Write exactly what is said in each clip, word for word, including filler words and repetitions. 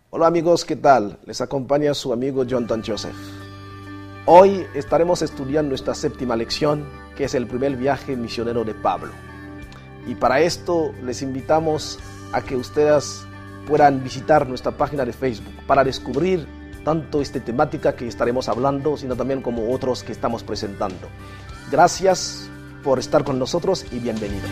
Hola amigos, ¿qué tal? Les acompaña su amigo Jonathan Joseph. Hoy estaremos estudiando esta séptima lección, que es el primer viaje misionero de Pablo. Y para esto les invitamos a que ustedes puedan visitar nuestra página de Facebook para descubrir tanto esta temática que estaremos hablando, sino también como otros que estamos presentando. Gracias por estar con nosotros y bienvenidos.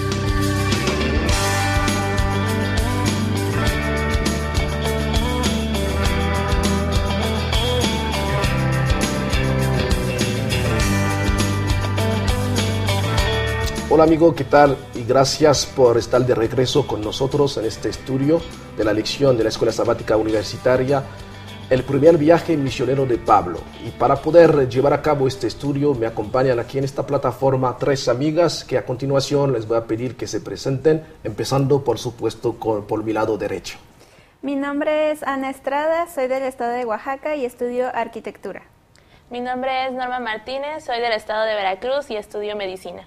Hola amigo, ¿qué tal? Y gracias por estar de regreso con nosotros en este estudio de la lección de la Escuela Sabática Universitaria, el primer viaje misionero de Pablo. Y para poder llevar a cabo este estudio me acompañan aquí en esta plataforma tres amigas que a continuación les voy a pedir que se presenten, empezando por supuesto con, por mi lado derecho. Mi nombre es Ana Estrada, soy del estado de Oaxaca y estudio arquitectura. Mi nombre es Norma Martínez, soy del estado de Veracruz y estudio medicina.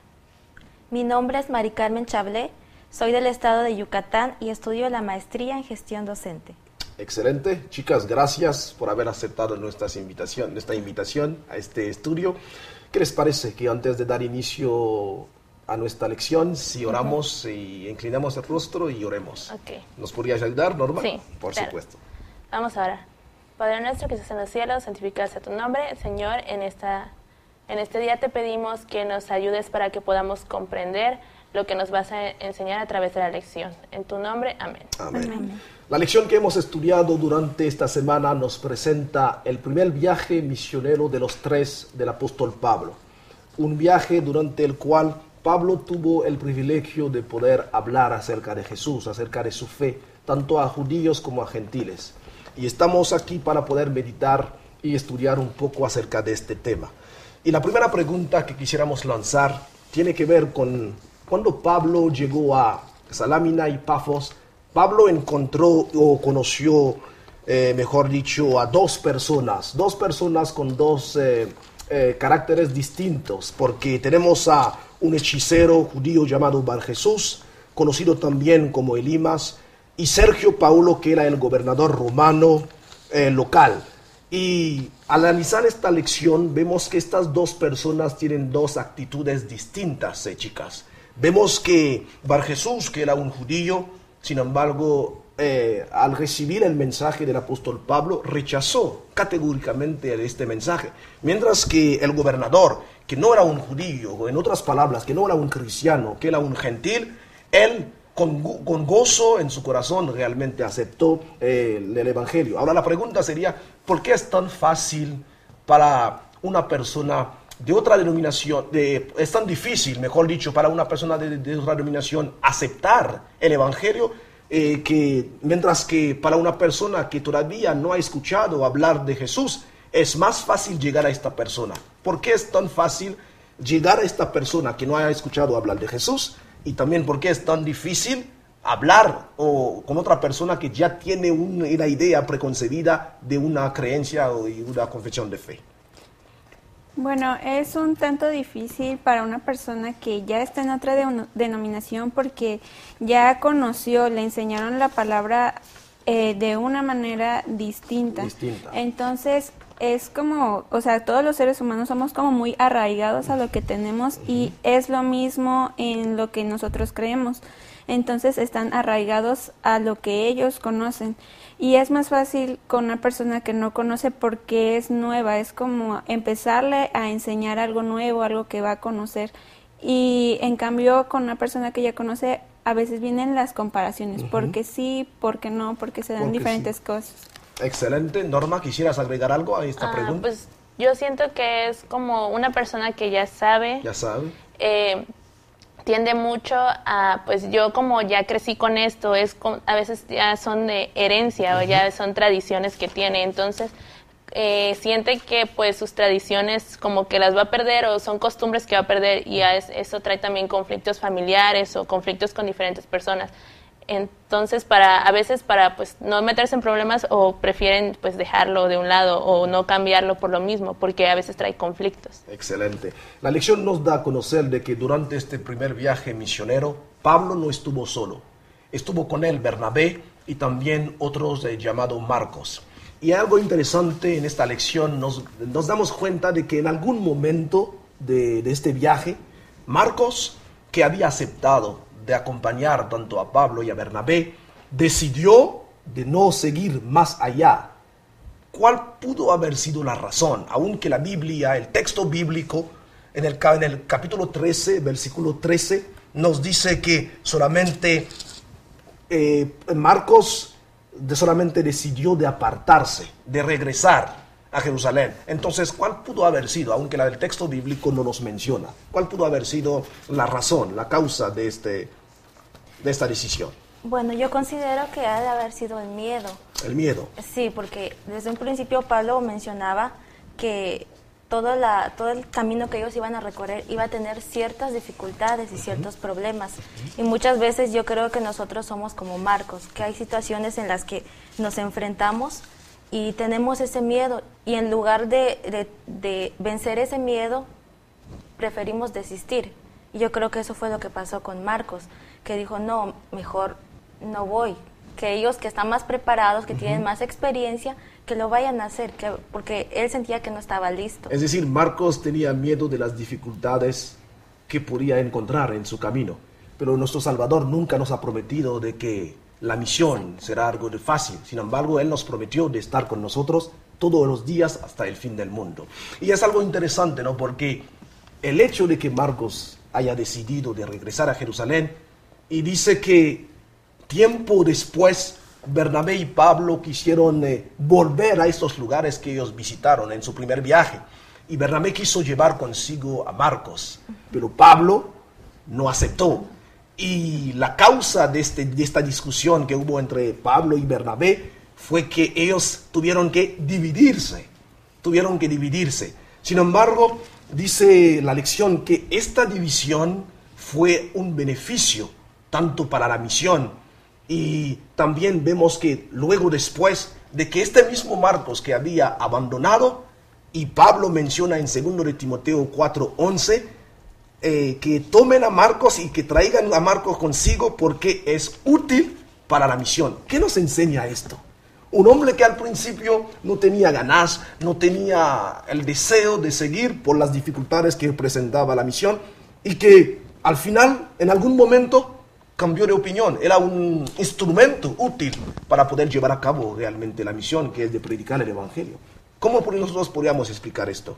Mi nombre es Mari Carmen Chablé, soy del estado de Yucatán y estudio la maestría en gestión docente. Excelente, chicas, gracias por haber aceptado nuestras invitación, nuestra invitación a este estudio. ¿Qué les parece que antes de dar inicio a nuestra lección, si oramos uh-huh. y inclinamos el rostro y oremos? Okay. ¿Nos podrías ayudar, Norma? Sí, por claro. supuesto. Vamos a orar. Padre nuestro que estás en los cielos, santificado sea tu nombre. Señor, en esta En este día te pedimos que nos ayudes para que podamos comprender lo que nos vas a enseñar a través de la lección. En tu nombre, amén. Amén. Amén. La lección que hemos estudiado durante esta semana nos presenta el primer viaje misionero de los tres del apóstol Pablo. Un viaje durante el cual Pablo tuvo el privilegio de poder hablar acerca de Jesús, acerca de su fe, tanto a judíos como a gentiles. Y estamos aquí para poder meditar y estudiar un poco acerca de este tema. Y la primera pregunta que quisiéramos lanzar tiene que ver con cuando Pablo llegó a Salamina y Pafos. Pablo encontró o conoció, eh, mejor dicho, a dos personas, dos personas con dos eh, eh, caracteres distintos, porque tenemos a un hechicero judío llamado Bar Jesús, conocido también como Elimas, y Sergio Paulo, que era el gobernador romano eh, local. Y al analizar esta lección vemos que estas dos personas tienen dos actitudes distintas, eh, chicas. Vemos que Bar Jesús, que era un judío, sin embargo, eh, al recibir el mensaje del apóstol Pablo, rechazó categóricamente este mensaje. Mientras que el gobernador, que no era un judío, o en otras palabras, que no era un cristiano, que era un gentil, él Con, con gozo en su corazón realmente aceptó eh, el evangelio. Ahora la pregunta sería, ¿por qué es tan fácil para una persona de otra denominación, de, es tan difícil, mejor dicho, para una persona de, de otra denominación aceptar el evangelio, eh, que, mientras que para una persona que todavía no ha escuchado hablar de Jesús, es más fácil llegar a esta persona? ¿Por qué es tan fácil llegar a esta persona que no ha escuchado hablar de Jesús? Y también por qué es tan difícil hablar o con otra persona que ya tiene una, una idea preconcebida de una creencia o de una confesión de fe. Bueno, es un tanto difícil para una persona que ya está en otra de, denominación porque ya conoció, le enseñaron la palabra eh, de una manera distinta. Distinta. Entonces es como, o sea, todos los seres humanos somos como muy arraigados a lo que tenemos y es lo mismo en lo que nosotros creemos. Entonces están arraigados a lo que ellos conocen y es más fácil con una persona que no conoce porque es nueva, es como empezarle a enseñar algo nuevo, algo que va a conocer, y en cambio con una persona que ya conoce a veces vienen las comparaciones, uh-huh. porque sí, porque no, porque se dan porque diferentes sí. cosas. Excelente. Norma, ¿quisieras agregar algo a esta ah, pregunta? Pues yo siento que es como una persona que ya sabe. Ya sabe. Eh, tiende mucho a, pues yo como ya crecí con esto, es con, a veces ya son de herencia uh-huh. o ya son tradiciones que tiene, entonces eh, siente que pues sus tradiciones como que las va a perder o son costumbres que va a perder y a es, eso trae también conflictos familiares o conflictos con diferentes personas. Entonces, para a veces para pues no meterse en problemas o prefieren pues dejarlo de un lado o no cambiarlo por lo mismo, porque a veces trae conflictos. Excelente. La lección nos da a conocer de que durante este primer viaje misionero, Pablo no estuvo solo. Estuvo con él Bernabé, y también otros eh, llamados Marcos. Y algo interesante en esta lección, nos, nos damos cuenta de que en algún momento de, de este viaje, Marcos, que había aceptado de acompañar tanto a Pablo y a Bernabé, decidió de no seguir más allá. ¿Cuál pudo haber sido la razón? Aunque la Biblia, el texto bíblico, en el, en el capítulo trece, versículo trece, nos dice que solamente eh, Marcos de solamente decidió de apartarse, de regresar a Jerusalén. Entonces, ¿cuál pudo haber sido, aunque el texto bíblico no nos menciona, cuál pudo haber sido la razón, la causa de, este, de esta decisión? Bueno, yo considero que ha de haber sido el miedo. El miedo. Sí, porque desde un principio Pablo mencionaba que todo, la, todo el camino que ellos iban a recorrer iba a tener ciertas dificultades y uh-huh. ciertos problemas. Uh-huh. Y muchas veces yo creo que nosotros somos como Marcos, que hay situaciones en las que nos enfrentamos y tenemos ese miedo. Y en lugar de, de, de vencer ese miedo, preferimos desistir. Y yo creo que eso fue lo que pasó con Marcos, que dijo, no, mejor no voy, que ellos que están más preparados, que uh-huh. tienen más experiencia, que lo vayan a hacer, que, porque él sentía que no estaba listo. Es decir, Marcos tenía miedo de las dificultades que podía encontrar en su camino, pero nuestro Salvador nunca nos ha prometido de que la misión será algo de fácil. Sin embargo, Él nos prometió de estar con nosotros todos los días hasta el fin del mundo. Y es algo interesante, ¿no? Porque el hecho de que Marcos haya decidido de regresar a Jerusalén y dice que tiempo después Bernabé y Pablo quisieron eh, volver a estos lugares que ellos visitaron en su primer viaje. Y Bernabé quiso llevar consigo a Marcos, pero Pablo no aceptó. Y la causa de, este, de esta discusión que hubo entre Pablo y Bernabé fue que ellos tuvieron que dividirse, tuvieron que dividirse. Sin embargo, dice la lección que esta división fue un beneficio tanto para la misión. Y también vemos que luego después de que este mismo Marcos que había abandonado, y Pablo menciona en segundo de Timoteo cuatro once, eh, que tomen a Marcos y que traigan a Marcos consigo porque es útil para la misión. ¿Qué nos enseña esto? Un hombre que al principio no tenía ganas, no tenía el deseo de seguir por las dificultades que presentaba la misión, y que al final, en algún momento, cambió de opinión. Era un instrumento útil para poder llevar a cabo realmente la misión, que es de predicar el Evangelio. ¿Cómo nosotros podríamos explicar esto?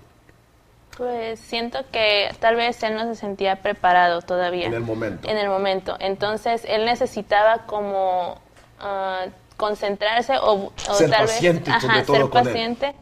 Pues siento que tal vez él no se sentía preparado todavía. En el momento. En el momento. Entonces, él necesitaba como uh, concentrarse o, o ser tal paciente, vez sobre ajá, todo ser con paciente él.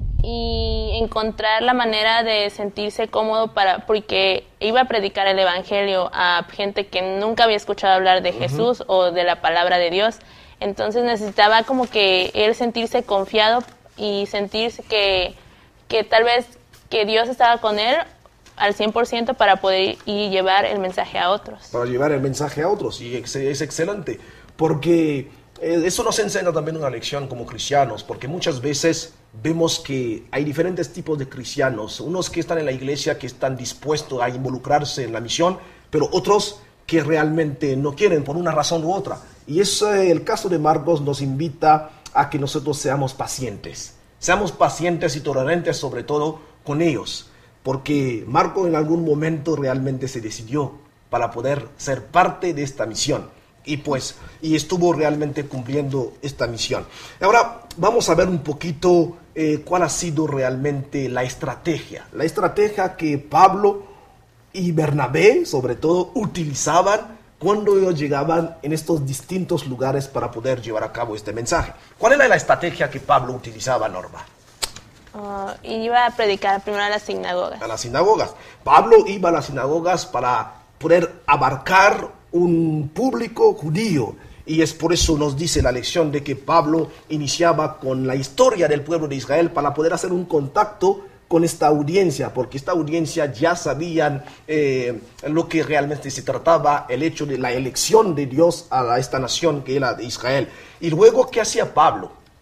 Y encontrar la manera de sentirse cómodo para, porque iba a predicar el Evangelio a gente que nunca había escuchado hablar de uh-huh. Jesús o de la palabra de Dios. Entonces necesitaba como que él sentirse confiado y sentirse que, que tal vez que Dios estaba con él al cien por ciento para poder y llevar el mensaje a otros. Para llevar el mensaje a otros, y es, es excelente, porque eh, eso nos enseña también una lección como cristianos, porque muchas veces vemos que hay diferentes tipos de cristianos, unos que están en la iglesia, que están dispuestos a involucrarse en la misión, pero otros que realmente no quieren por una razón u otra. Y eso, el caso de Marcos nos invita a que nosotros seamos pacientes, seamos pacientes y tolerantes sobre todo con ellos, porque Marcos en algún momento realmente se decidió para poder ser parte de esta misión. Y pues, y estuvo realmente cumpliendo esta misión. Ahora vamos a ver un poquito eh, cuál ha sido realmente la estrategia. La estrategia que Pablo y Bernabé, sobre todo, utilizaban cuando ellos llegaban en estos distintos lugares para poder llevar a cabo este mensaje. ¿Cuál era la estrategia que Pablo utilizaba, Norma? Uh, iba a predicar primero a las sinagogas. A las sinagogas. Pablo iba a las sinagogas para poder abarcar un público judío, y es por eso nos dice la lección de que Pablo iniciaba con la historia del pueblo de Israel para poder hacer un contacto con esta audiencia, porque esta audiencia ya sabían eh, lo que realmente se trataba, el hecho de la elección de Dios a esta nación que era de Israel. Y luego, ¿qué hacía Pablo?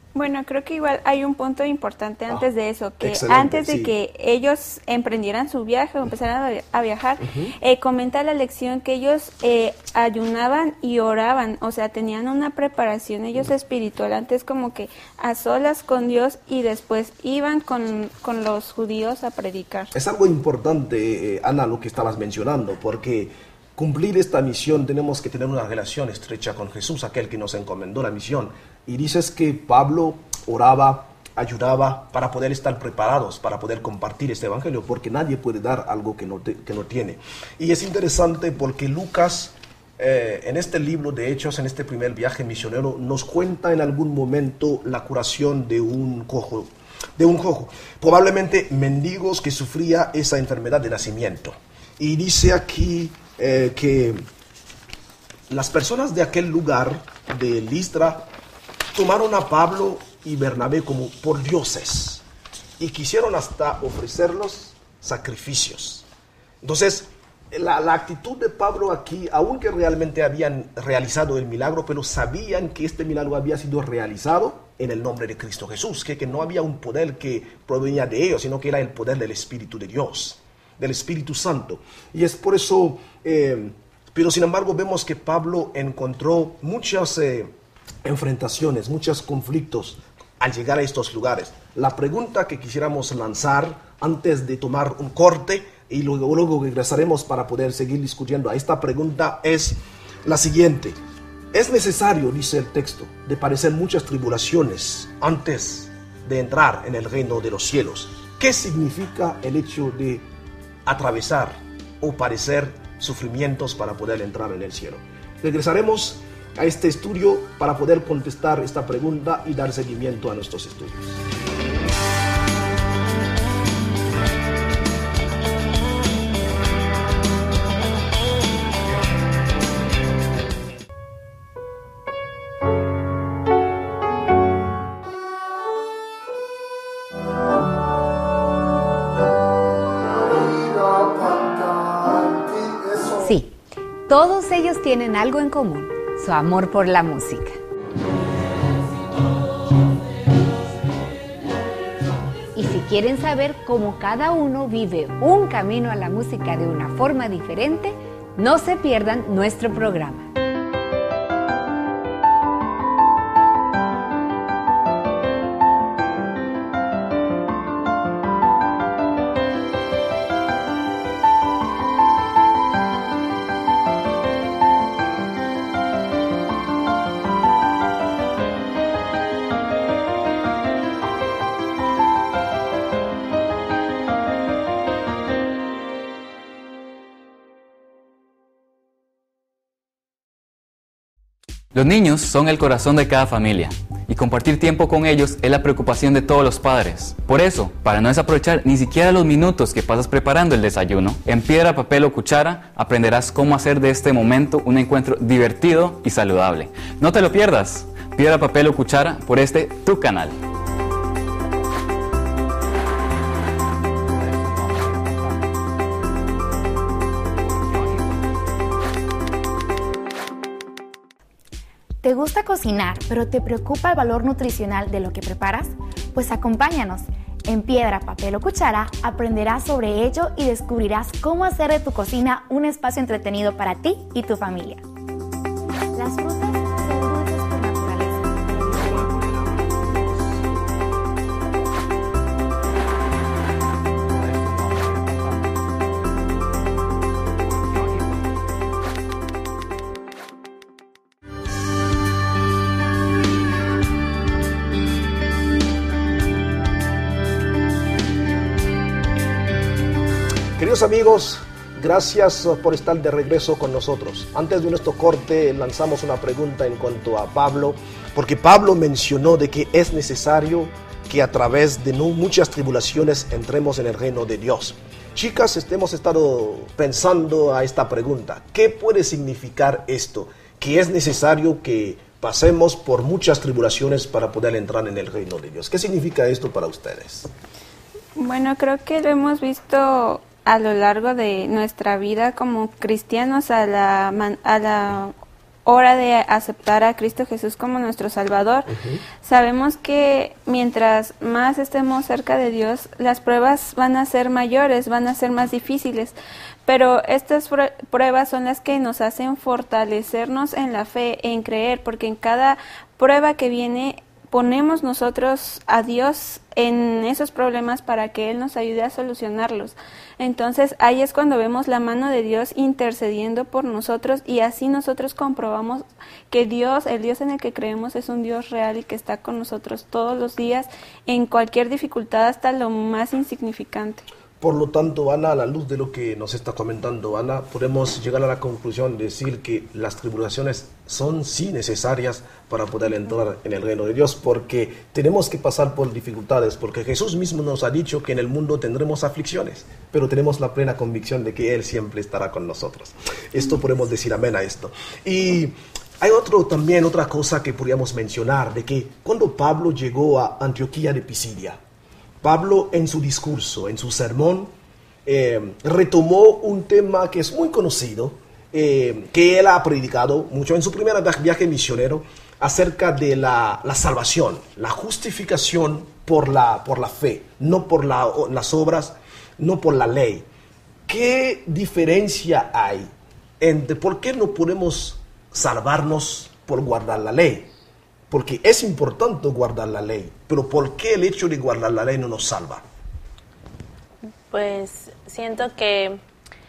Bueno, creo que igual hay un punto importante antes ah, de eso, que antes de sí. que ellos emprendieran su viaje o empezaran a viajar, uh-huh. eh, comenta la lección que ellos eh, ayunaban y oraban, o sea, tenían una preparación ellos uh-huh. espiritual, antes como que a solas con Dios y después iban con, con los judíos a predicar. Es algo importante, eh, Ana, lo que estabas mencionando, porque cumplir esta misión tenemos que tener una relación estrecha con Jesús, aquel que nos encomendó la misión. Y dices que Pablo oraba, ayudaba para poder estar preparados, para poder compartir este evangelio, porque nadie puede dar algo que no, te, que no tiene. Y es interesante porque Lucas, eh, en este libro de Hechos, en este primer viaje misionero, nos cuenta en algún momento la curación de un cojo, de un cojo, probablemente mendigos que sufría esa enfermedad de nacimiento. Y dice aquí eh, que las personas de aquel lugar, de Listra, tomaron a Pablo y Bernabé como por dioses y quisieron hasta ofrecerlos sacrificios. Entonces, la, la actitud de Pablo aquí, aunque realmente habían realizado el milagro, pero sabían que este milagro había sido realizado en el nombre de Cristo Jesús, que, que no había un poder que provenía de ellos, sino que era el poder del Espíritu de Dios, del Espíritu Santo. Y es por eso, eh, pero sin embargo vemos que Pablo encontró muchas Eh, enfrentaciones, muchos conflictos al llegar a estos lugares. La pregunta que quisiéramos lanzar antes de tomar un corte y luego, luego regresaremos para poder seguir discutiendo a esta pregunta es la siguiente. Es necesario, dice el texto, de padecer muchas tribulaciones antes de entrar en el reino de los cielos. ¿Qué significa el hecho de atravesar o padecer sufrimientos para poder entrar en el cielo? Regresaremos a este estudio para poder contestar esta pregunta y dar seguimiento a nuestros estudios. Sí, todos ellos tienen algo en común: su amor por la música. Y si quieren saber cómo cada uno vive un camino a la música de una forma diferente, no se pierdan nuestro programa. Los niños son el corazón de cada familia y compartir tiempo con ellos es la preocupación de todos los padres. Por eso, para no desaprovechar ni siquiera los minutos que pasas preparando el desayuno, en Piedra, Papel o Cuchara aprenderás cómo hacer de este momento un encuentro divertido y saludable. No te lo pierdas. Piedra, Papel o Cuchara por este tu canal. ¿Te gusta cocinar, pero te preocupa el valor nutricional de lo que preparas? Pues acompáñanos. En Piedra, Papel o Cuchara aprenderás sobre ello y descubrirás cómo hacer de tu cocina un espacio entretenido para ti y tu familia. Las frutas son dulces por naturaleza. Queridos amigos, gracias por estar de regreso con nosotros. Antes de nuestro corte lanzamos una pregunta en cuanto a Pablo, porque Pablo mencionó de que es necesario que a través de no muchas tribulaciones entremos en el reino de Dios. Chicas, hemos estado pensando a esta pregunta. ¿Qué puede significar esto? Que es necesario que pasemos por muchas tribulaciones para poder entrar en el reino de Dios. ¿Qué significa esto para ustedes? Bueno, creo que lo hemos visto a lo largo de nuestra vida como cristianos, a la, a la hora de aceptar a Cristo Jesús como nuestro Salvador, uh-huh. sabemos que mientras más estemos cerca de Dios, las pruebas van a ser mayores, van a ser más difíciles, pero estas pruebas son las que nos hacen fortalecernos en la fe, en creer, porque en cada prueba que viene ponemos nosotros a Dios en esos problemas para que Él nos ayude a solucionarlos. Entonces ahí es cuando vemos la mano de Dios intercediendo por nosotros y así nosotros comprobamos que Dios, el Dios en el que creemos, es un Dios real y que está con nosotros todos los días en cualquier dificultad, hasta lo más insignificante. Por lo tanto, Ana, a la luz de lo que nos está comentando Ana, podemos llegar a la conclusión de decir que las tribulaciones son sí necesarias para poder entrar en el reino de Dios, porque tenemos que pasar por dificultades, porque Jesús mismo nos ha dicho que en el mundo tendremos aflicciones, pero tenemos la plena convicción de que Él siempre estará con nosotros. Esto podemos decir amén a esto. Y hay otro, también otra cosa que podríamos mencionar, de que cuando Pablo llegó a Antioquía de Pisidia, Pablo en su discurso, en su sermón, eh, retomó un tema que es muy conocido, eh, que él ha predicado mucho en su primer viaje misionero, acerca de la, la salvación, la justificación por la, por la fe, no por la, las obras, no por la ley. ¿Qué diferencia hay entre por qué no podemos salvarnos por guardar la ley? Porque es importante guardar la ley, pero ¿por qué el hecho de guardar la ley no nos salva? Pues siento que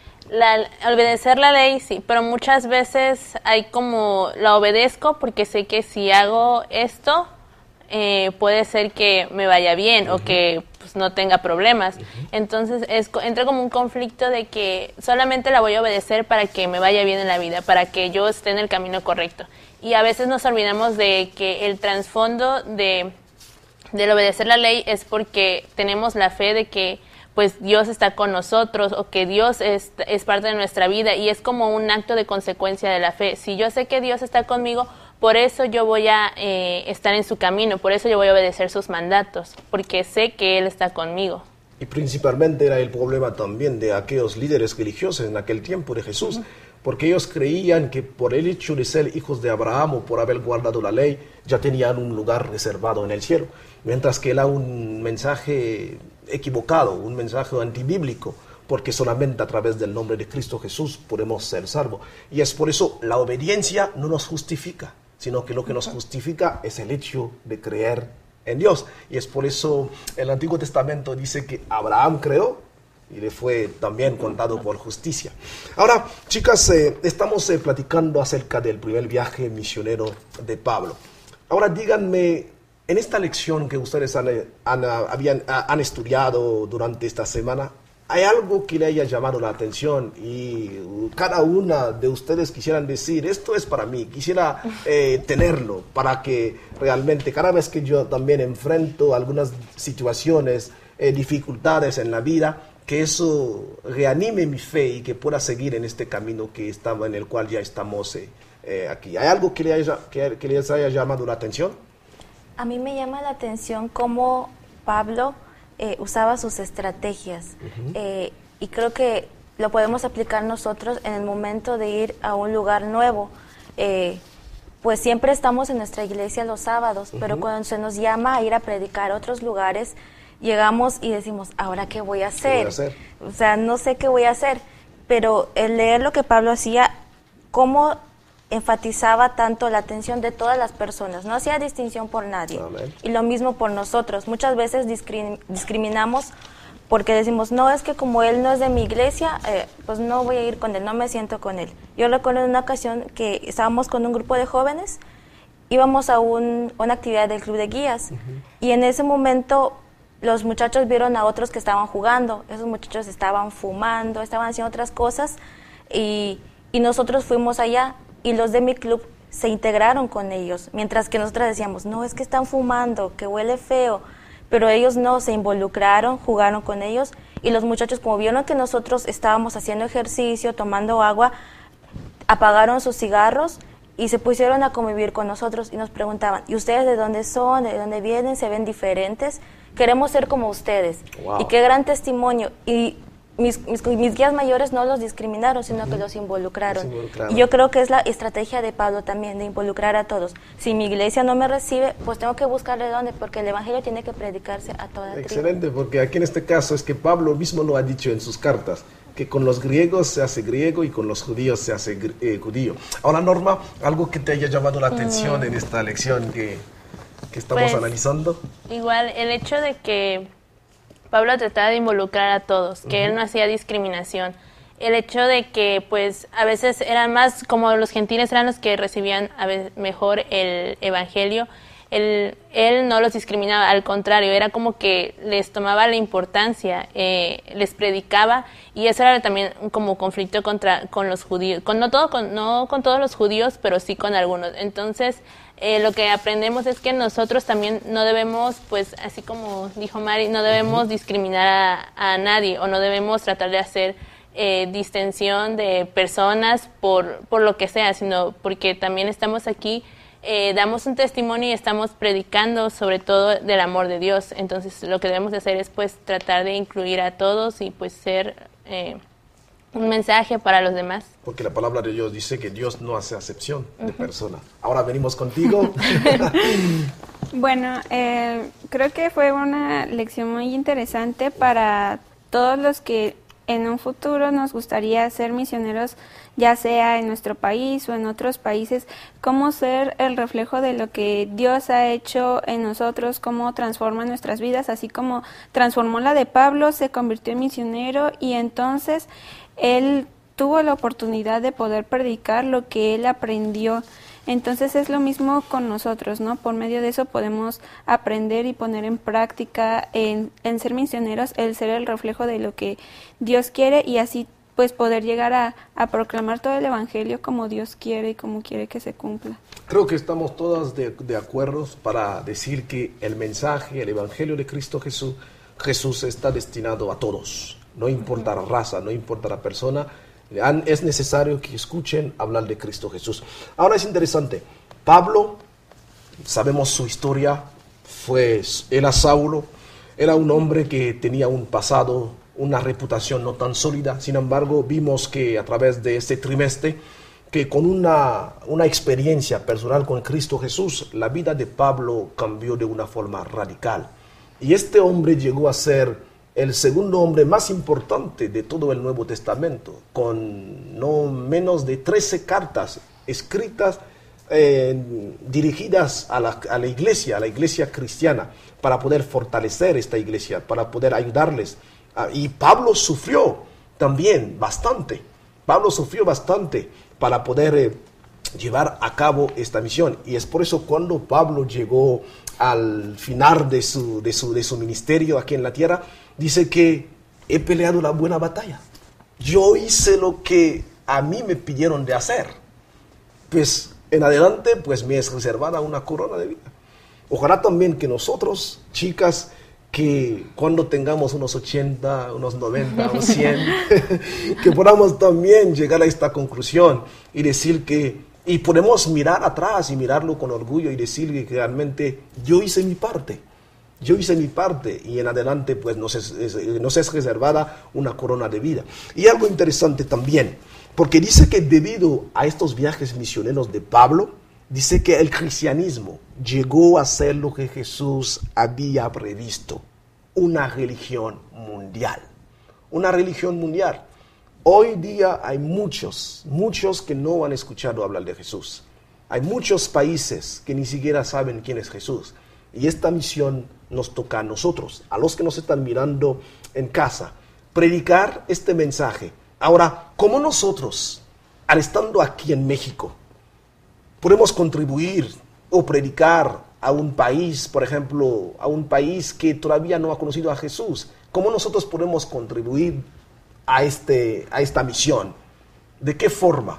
la, obedecer la ley sí, pero muchas veces hay como, la obedezco porque sé que si hago esto, eh, puede ser que me vaya bien uh-huh. o que pues, no tenga problemas. Uh-huh. Entonces es, entra como un conflicto de que solamente la voy a obedecer para que me vaya bien en la vida, para que yo esté en el camino correcto. Y a veces nos olvidamos de que el trasfondo de, de obedecer la ley es porque tenemos la fe de que pues Dios está con nosotros o que Dios es, es parte de nuestra vida y es como un acto de consecuencia de la fe. Si yo sé que Dios está conmigo, por eso yo voy a eh, estar en su camino, por eso yo voy a obedecer sus mandatos, porque sé que Él está conmigo. Y principalmente era el problema también de aquellos líderes religiosos en aquel tiempo de Jesús, uh-huh. porque ellos creían que por el hecho de ser hijos de Abraham o por haber guardado la ley, ya tenían un lugar reservado en el cielo, mientras que era un mensaje equivocado, un mensaje antibíblico, porque solamente a través del nombre de Cristo Jesús podemos ser salvos. Y es por eso la obediencia no nos justifica, sino que lo que nos justifica es el hecho de creer en Dios. Y es por eso el Antiguo Testamento dice que Abraham creó y le fue también contado por justicia. Ahora, chicas, eh, estamos eh, platicando acerca del primer viaje misionero de Pablo. Ahora díganme, en esta lección que ustedes han, han, habían, han estudiado durante esta semana, ¿hay algo que le haya llamado la atención y cada una de ustedes quisieran decir, esto es para mí, quisiera eh, tenerlo para que realmente cada vez que yo también enfrento algunas situaciones, eh, dificultades en la vida, que eso reanime mi fe y que pueda seguir en este camino que estaba, en el cual ya estamos eh, eh, aquí? ¿Hay algo que, le haya, que, que les haya llamado la atención? A mí me llama la atención cómo Pablo Eh, usaba sus estrategias uh-huh. eh, y creo que lo podemos aplicar nosotros en el momento de ir a un lugar nuevo. Eh, pues siempre estamos en nuestra iglesia los sábados, uh-huh. pero cuando se nos llama a ir a predicar a otros lugares, llegamos y decimos, ¿ahora qué voy a hacer? ¿Qué voy a hacer? O sea, no sé qué voy a hacer, pero el leer lo que Pablo hacía, cómo enfatizaba tanto la atención de todas las personas, no hacía distinción por nadie. Amén. Y lo mismo por nosotros. Muchas veces discrim- discriminamos porque decimos, no, es que como él no es de mi iglesia, eh, pues no voy a ir con él, no me siento con él. Yo recuerdo en una ocasión que estábamos con un grupo de jóvenes, íbamos a un, una actividad del club de guías, uh-huh. y en ese momento los muchachos vieron a otros que estaban jugando, esos muchachos estaban fumando, estaban haciendo otras cosas, y, y nosotros fuimos allá, y los de mi club se integraron con ellos, mientras que nosotros decíamos, no, es que están fumando, que huele feo, pero ellos no, se involucraron, jugaron con ellos, y los muchachos, como vieron que nosotros estábamos haciendo ejercicio, tomando agua, apagaron sus cigarros y se pusieron a convivir con nosotros y nos preguntaban, ¿y ustedes de dónde son? ¿De dónde vienen? ¿Se ven diferentes? Queremos ser como ustedes. Wow. Y qué gran testimonio. Y mis, mis, mis guías mayores no los discriminaron, sino que los involucraron. Los involucraron. Y yo creo que es la estrategia de Pablo también, de involucrar a todos. Si mi iglesia no me recibe, pues tengo que buscarle dónde, porque el evangelio tiene que predicarse a toda tribu. Excelente, porque aquí en este caso es que Pablo mismo lo ha dicho en sus cartas, que con los griegos se hace griego y con los judíos se hace eh, judío. Ahora, Norma, algo que te haya llamado la atención mm. en esta lección que, que estamos pues, analizando. Igual, el hecho de que Pablo trataba de involucrar a todos, que uh-huh. él no hacía discriminación. El hecho de que, pues, a veces eran más, como los gentiles eran los que recibían a veces mejor el evangelio, él, él no los discriminaba, al contrario, era como que les tomaba la importancia, eh, les predicaba, y eso era también como conflicto contra con los judíos, con no todo, con, no con todos los judíos, pero sí con algunos. Entonces, eh, lo que aprendemos es que nosotros también no debemos, pues, así como dijo Mari, no debemos discriminar a, a nadie, o no debemos tratar de hacer eh, distensión de personas por, por lo que sea, sino porque también estamos aquí. Eh, damos un testimonio y estamos predicando sobre todo del amor de Dios. Entonces lo que debemos de hacer es pues tratar de incluir a todos y pues ser eh, un mensaje para los demás. Porque la palabra de Dios dice que Dios no hace acepción de uh-huh. personas. Ahora venimos contigo. Bueno, eh, creo que fue una lección muy interesante para todos los que en un futuro nos gustaría ser misioneros, ya sea en nuestro país o en otros países, cómo ser el reflejo de lo que Dios ha hecho en nosotros, cómo transforma nuestras vidas, así como transformó la de Pablo, se convirtió en misionero y entonces él tuvo la oportunidad de poder predicar lo que él aprendió. Entonces es lo mismo con nosotros, ¿no? Por medio de eso podemos aprender y poner en práctica en, en ser misioneros, el ser el reflejo de lo que Dios quiere y así pues poder llegar a, a proclamar todo el evangelio como Dios quiere y como quiere que se cumpla. Creo que estamos todas de, de acuerdo para decir que el mensaje, el evangelio de Cristo Jesús, Jesús está destinado a todos, no importa la raza, no importa la persona. Es necesario que escuchen hablar de Cristo Jesús. Ahora es interesante, Pablo, sabemos su historia, fue, era Saulo, era un hombre que tenía un pasado, una reputación no tan sólida. Sin embargo, vimos que a través de este trimestre, que con una, una experiencia personal con Cristo Jesús, la vida de Pablo cambió de una forma radical. Y este hombre llegó a ser el segundo hombre más importante de todo el Nuevo Testamento, con no menos de trece cartas escritas eh, dirigidas a la, a la iglesia, a la iglesia cristiana, para poder fortalecer esta iglesia, para poder ayudarles. Ah, y Pablo sufrió también bastante, Pablo sufrió bastante para poder eh, llevar a cabo esta misión. Y es por eso cuando Pablo llegó al final de su, de su, de su ministerio aquí en la tierra, dice que he peleado la buena batalla. Yo hice lo que a mí me pidieron de hacer. Pues en adelante pues me es reservada una corona de vida. Ojalá también que nosotros, chicas, que cuando tengamos unos ochenta, unos noventa o cien, que podamos también llegar a esta conclusión y decir que, y podemos mirar atrás y mirarlo con orgullo y decir que realmente yo hice mi parte. Yo hice mi parte y en adelante pues nos es, es, nos es reservada una corona de vida. Y algo interesante también, porque dice que debido a estos viajes misioneros de Pablo, dice que el cristianismo llegó a ser lo que Jesús había previsto, una religión mundial. Una religión mundial. Hoy día hay muchos, muchos que no han escuchado hablar de Jesús. Hay muchos países que ni siquiera saben quién es Jesús. Y esta misión nos toca a nosotros, a los que nos están mirando en casa, predicar este mensaje. Ahora, ¿cómo nosotros, al estando aquí en México, podemos contribuir o predicar a un país, por ejemplo, a un país que todavía no ha conocido a Jesús? ¿Cómo nosotros podemos contribuir a, este, a esta misión? ¿De qué forma?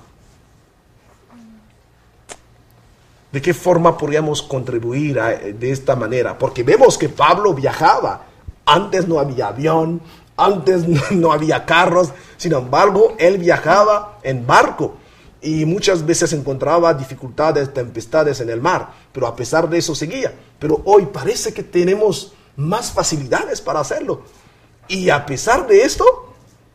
¿De qué forma podríamos contribuir a, de esta manera? Porque vemos que Pablo viajaba. Antes no había avión, antes no, no había carros. Sin embargo, él viajaba en barco. Y muchas veces encontraba dificultades, tempestades en el mar. Pero a pesar de eso seguía. Pero hoy parece que tenemos más facilidades para hacerlo. Y a pesar de esto,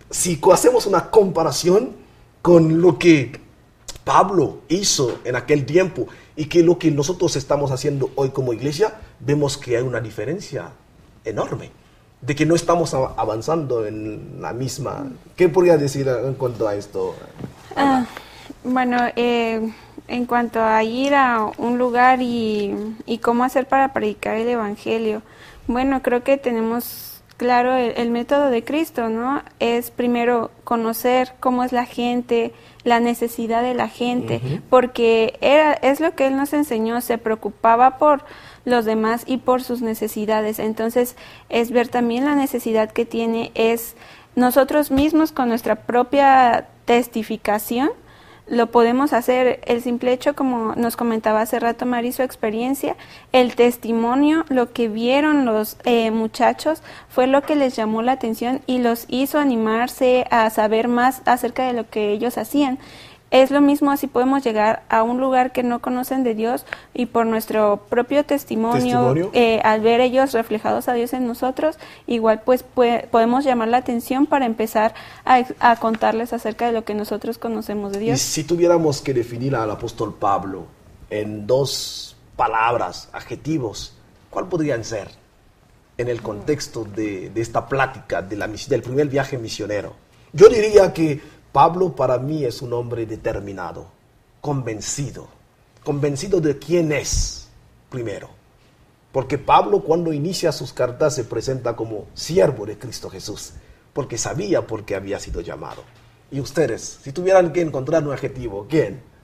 si hacemos una comparación con lo que Pablo hizo en aquel tiempo y que lo que nosotros estamos haciendo hoy como iglesia, vemos que hay una diferencia enorme, de que no estamos avanzando en la misma. ¿Qué podría decir en cuanto a esto? Ah, bueno, eh, en cuanto a ir a un lugar y, y cómo hacer para predicar el evangelio, bueno, creo que tenemos claro el, el método de Cristo, ¿no? Es primero conocer cómo es la gente, la necesidad de la gente, uh-huh. porque era, es lo que Él nos enseñó, se preocupaba por los demás y por sus necesidades. Entonces, es ver también la necesidad que tiene, es nosotros mismos con nuestra propia testificación, lo podemos hacer. El simple hecho, como nos comentaba hace rato Mari, su experiencia, el testimonio, lo que vieron los eh, muchachos fue lo que les llamó la atención y los hizo animarse a saber más acerca de lo que ellos hacían. Es lo mismo, así podemos llegar a un lugar que no conocen de Dios y por nuestro propio testimonio, ¿Testimonio? Eh, al ver ellos reflejados a Dios en nosotros, igual pues puede, podemos llamar la atención para empezar a, a contarles acerca de lo que nosotros conocemos de Dios. Y si tuviéramos que definir al apóstol Pablo en dos palabras, adjetivos, ¿cuál podrían ser en el contexto de, de esta plática de la, del primer viaje misionero? Yo diría que Pablo para mí es un hombre determinado, convencido, convencido de quién es primero. Porque Pablo cuando inicia sus cartas se presenta como siervo de Cristo Jesús, porque sabía por qué había sido llamado. Y ustedes, si tuvieran que encontrar un adjetivo, ¿quién?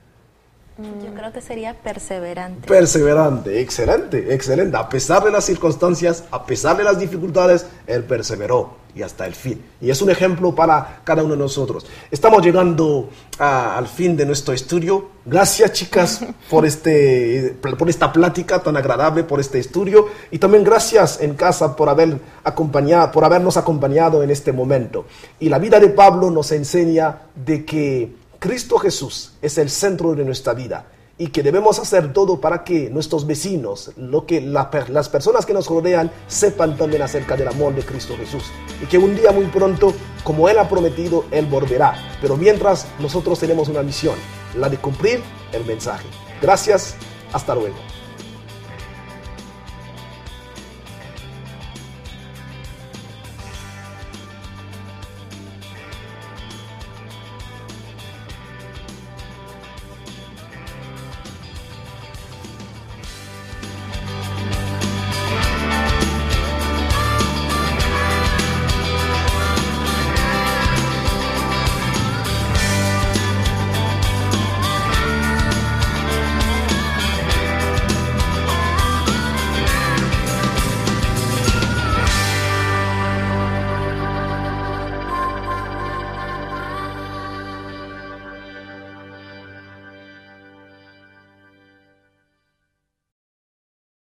Yo creo que sería perseverante. Perseverante, excelente, excelente. A pesar de las circunstancias, a pesar de las dificultades, él perseveró y hasta el fin. Y es un ejemplo para cada uno de nosotros. Estamos llegando a, al fin de nuestro estudio. Gracias, chicas, por, este, por esta plática tan agradable, por este estudio. Y también gracias en casa por, haber acompañado, por habernos acompañado en este momento. Y la vida de Pablo nos enseña de que Cristo Jesús es el centro de nuestra vida y que debemos hacer todo para que nuestros vecinos, lo que la, las personas que nos rodean, sepan también acerca del amor de Cristo Jesús. Y que un día muy pronto, como Él ha prometido, Él volverá. Pero mientras, nosotros tenemos una misión, la de cumplir el mensaje. Gracias, hasta luego.